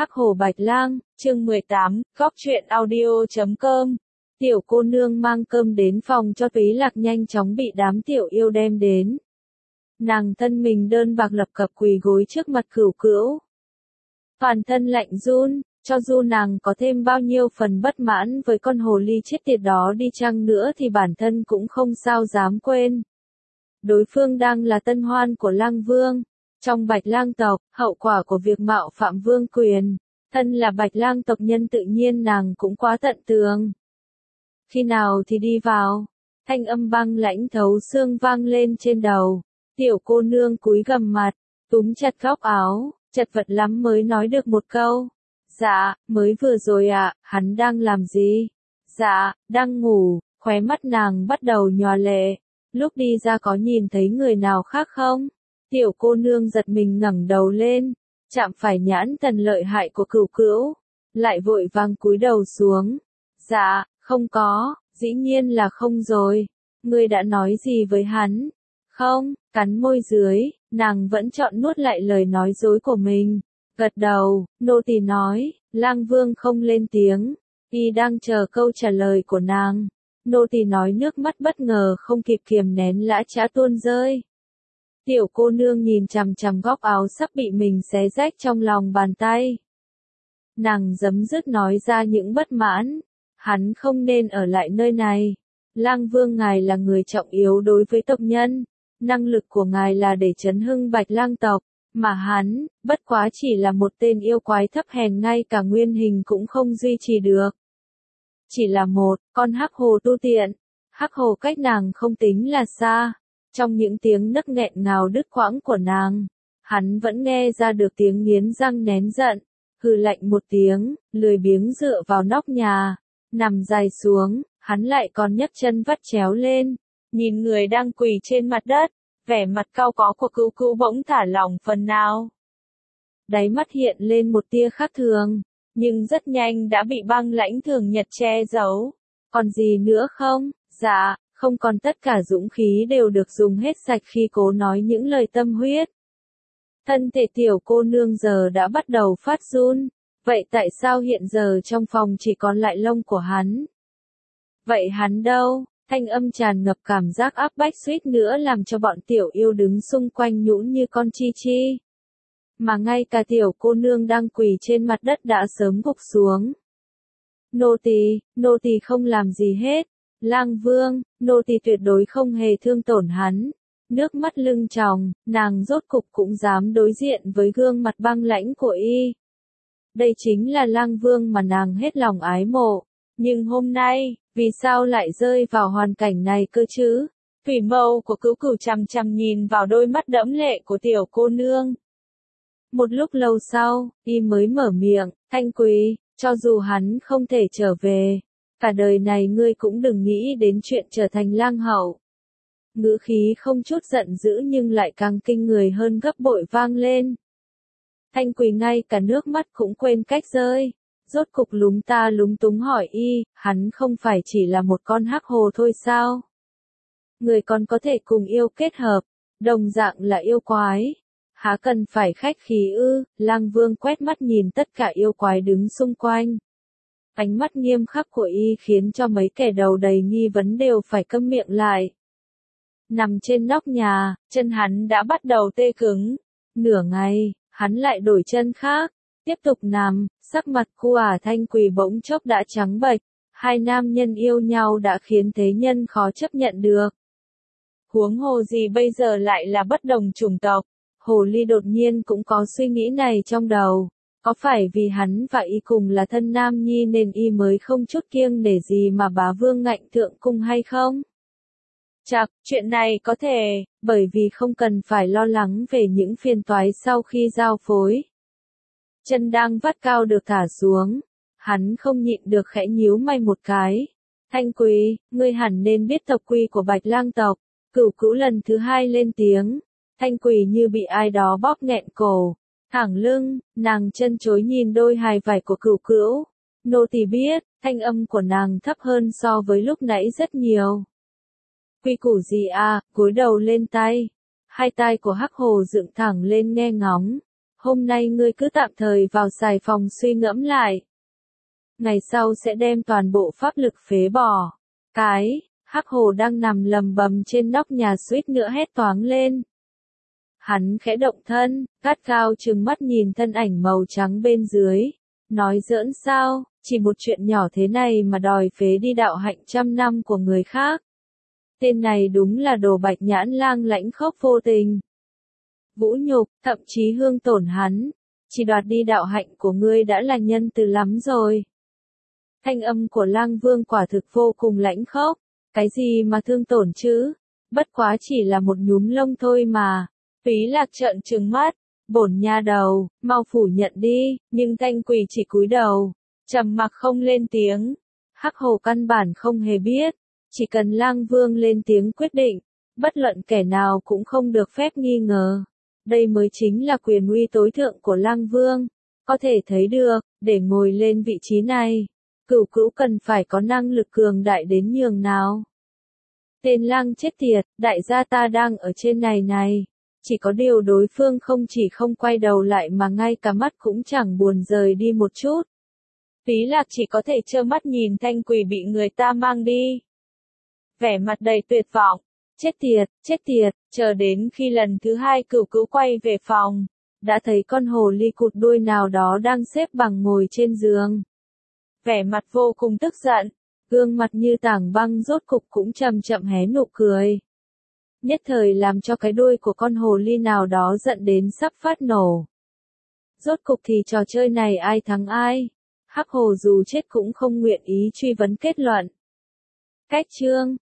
Hắc Hồ Bạch Lang, chương 18, góc truyện audio.com. Tiểu cô nương mang cơm đến phòng cho Túy Lạc nhanh chóng bị đám tiểu yêu đem đến. Nàng thân mình đơn bạc lập cập quỳ gối trước mặt Cửu Cữu. Toàn thân lạnh run, cho dù nàng có thêm bao nhiêu phần bất mãn với con hồ ly chết tiệt đó đi chăng nữa thì bản thân cũng không sao dám quên. Đối phương đang là tân hoan của Lang Vương. Trong Bạch Lang tộc, hậu quả của việc mạo phạm vương quyền, thân là Bạch Lang tộc nhân tự nhiên nàng cũng quá tận tường. Khi nào thì đi vào? Thanh âm băng lãnh thấu xương vang lên trên đầu. Tiểu cô nương cúi gằm mặt, túm chặt góc áo, chật vật lắm mới nói được một câu. Dạ, mới vừa rồi ạ, hắn đang làm gì? Dạ, đang ngủ, khóe mắt nàng bắt đầu nhòa lệ. Lúc đi ra có nhìn thấy người nào khác không? Tiểu cô nương giật mình ngẩng đầu lên, chạm phải nhãn thần lợi hại của Cửu Cữu, lại vội vàng cúi đầu xuống. Dạ, không có, dĩ nhiên là không rồi. Ngươi đã nói gì với hắn? Không, cắn môi dưới, nàng vẫn chọn nuốt lại lời nói dối của mình. Gật đầu, nô tỳ nói, Lang Vương không lên tiếng, y đang chờ câu trả lời của nàng. Nô tỳ nói nước mắt bất ngờ không kịp kiềm nén lã chã tuôn rơi. Tiểu cô nương nhìn chằm chằm góc áo sắp bị mình xé rách trong lòng bàn tay. Nàng giấm dứt nói ra những bất mãn. Hắn không nên ở lại nơi này. Lang Vương ngài là người trọng yếu đối với tộc nhân. Năng lực của ngài là để trấn hưng Bạch Lang tộc. Mà hắn, bất quá chỉ là một tên yêu quái thấp hèn ngay cả nguyên hình cũng không duy trì được. Chỉ là một con hắc hồ tu tiện. Hắc hồ cách nàng không tính là xa. Trong những tiếng nấc nghẹn ngào đứt quãng của nàng, hắn vẫn nghe ra được tiếng nghiến răng nén giận, hừ lạnh một tiếng, lười biếng dựa vào nóc nhà, nằm dài xuống, hắn lại còn nhấc chân vắt chéo lên, nhìn người đang quỳ trên mặt đất, vẻ mặt cau có của Cửu Cữu bỗng thả lỏng phần nào. Đáy mắt hiện lên một tia khác thường, nhưng rất nhanh đã bị băng lãnh thường nhật che giấu. Còn gì nữa không? Dạ. Không còn, tất cả dũng khí đều được dùng hết sạch khi cố nói những lời tâm huyết. Thân thể tiểu cô nương giờ đã bắt đầu phát run. Vậy tại sao hiện giờ trong phòng chỉ còn lại lông của hắn? Vậy hắn đâu? Thanh âm tràn ngập cảm giác áp bách suýt nữa làm cho bọn tiểu yêu đứng xung quanh nhũn như con chi chi. Mà ngay cả tiểu cô nương đang quỳ trên mặt đất đã sớm gục xuống. Nô tỳ không làm gì hết. Lang Vương, nô tỳ tuyệt đối không hề thương tổn hắn. Nước mắt lưng tròng, nàng rốt cục cũng dám đối diện với gương mặt băng lãnh của y. Đây chính là Lang Vương mà nàng hết lòng ái mộ. Nhưng hôm nay, vì sao lại rơi vào hoàn cảnh này cơ chứ? Thủy mâu của Cửu Cửu chằm chằm nhìn vào đôi mắt đẫm lệ của tiểu cô nương. Một lúc lâu sau, y mới mở miệng, Thanh Quỳ, cho dù hắn không thể trở về. Cả đời này ngươi cũng đừng nghĩ đến chuyện trở thành lang hậu. Ngữ khí không chút giận dữ nhưng lại càng kinh người hơn gấp bội vang lên. Thanh Quỳ ngay cả nước mắt cũng quên cách rơi. Rốt cục lúng ta lúng túng hỏi y, hắn không phải chỉ là một con hắc hồ thôi sao? Người còn có thể cùng yêu kết hợp, đồng dạng là yêu quái. Há cần phải khách khí ư? Lang Vương quét mắt nhìn tất cả yêu quái đứng xung quanh. Ánh mắt nghiêm khắc của y khiến cho mấy kẻ đầu đầy nghi vấn đều phải câm miệng lại. Nằm trên nóc nhà, chân hắn đã bắt đầu tê cứng. Nửa ngày, hắn lại đổi chân khác. Tiếp tục nằm, sắc mặt khu Thanh Quỳ bỗng chốc đã trắng bệch. Hai nam nhân yêu nhau đã khiến thế nhân khó chấp nhận được. Huống hồ gì bây giờ lại là bất đồng chủng tộc. Hồ ly đột nhiên cũng có suy nghĩ này trong đầu. Có phải vì hắn và y cùng là thân nam nhi nên y mới không chút kiêng nể gì mà bá vương ngạnh thượng cung hay không? Chắc, chuyện này có thể, bởi vì không cần phải lo lắng về những phiền toái sau khi giao phối. Chân đang vắt cao được thả xuống, hắn không nhịn được khẽ nhíu mày một cái. Thanh Quỳ, ngươi hẳn nên biết tộc quy của Bạch Lang tộc. Cửu Cữu lần thứ hai lên tiếng. Thanh Quỳ như bị ai đó bóp nghẹn cổ. Thẳng lưng, nàng chân chối nhìn đôi hài vải của Cửu Cữu. Nô tỳ biết, thanh âm của nàng thấp hơn so với lúc nãy rất nhiều. Quy củ gì à? Cúi đầu lên tay. Hai tai của hắc hồ dựng thẳng lên nghe ngóng. Hôm nay ngươi cứ tạm thời vào xài phòng suy ngẫm lại. Ngày sau sẽ đem toàn bộ pháp lực phế bỏ. Hắc Hồ đang nằm lầm bầm trên nóc nhà suýt nữa hét toáng lên. Hắn khẽ động thân, gắt gao trừng mắt nhìn thân ảnh màu trắng bên dưới. Nói giỡn sao, chỉ một chuyện nhỏ thế này mà đòi phế đi đạo hạnh 100 năm của người khác. Tên này đúng là đồ Bạch Nhãn Lang lãnh khốc vô tình. Vũ nhục, thậm chí hương tổn hắn. Chỉ đoạt đi đạo hạnh của ngươi đã là nhân từ lắm rồi. Thanh âm của Lang Vương quả thực vô cùng lãnh khốc. Cái gì mà thương tổn chứ? Bất quá chỉ là một nhúm lông thôi mà. Phí Lạc trợn trừng mắt. Bổn nha đầu, mau phủ nhận đi, nhưng Thanh Quỳ chỉ cúi đầu, trầm mặc không lên tiếng. Hắc Hồ căn bản không hề biết, chỉ cần Lang Vương lên tiếng quyết định, bất luận kẻ nào cũng không được phép nghi ngờ. Đây mới chính là quyền uy tối thượng của Lang Vương. Có thể thấy được, để ngồi lên vị trí này, Cửu Cữu cần phải có năng lực cường đại đến nhường nào. Tên Lang chết tiệt, đại gia ta đang ở trên này. Chỉ có điều đối phương không chỉ không quay đầu lại mà ngay cả mắt cũng chẳng buồn rời đi một chút. Phí Lạc chỉ có thể trơ mắt nhìn Thanh Quỳ bị người ta mang đi. Vẻ mặt đầy tuyệt vọng. Chết tiệt, chờ đến khi lần thứ hai Cửu Cữu quay về phòng, đã thấy con hồ ly cụt đuôi nào đó đang xếp bằng ngồi trên giường. Vẻ mặt vô cùng tức giận, gương mặt như tảng băng rốt cục cũng chậm chậm hé nụ cười. Nhất thời làm cho cái đuôi của con hồ ly nào đó giận đến sắp phát nổ. Rốt cục thì trò chơi này ai thắng ai? Hắc Hồ dù chết cũng không nguyện ý truy vấn kết luận. Cách chương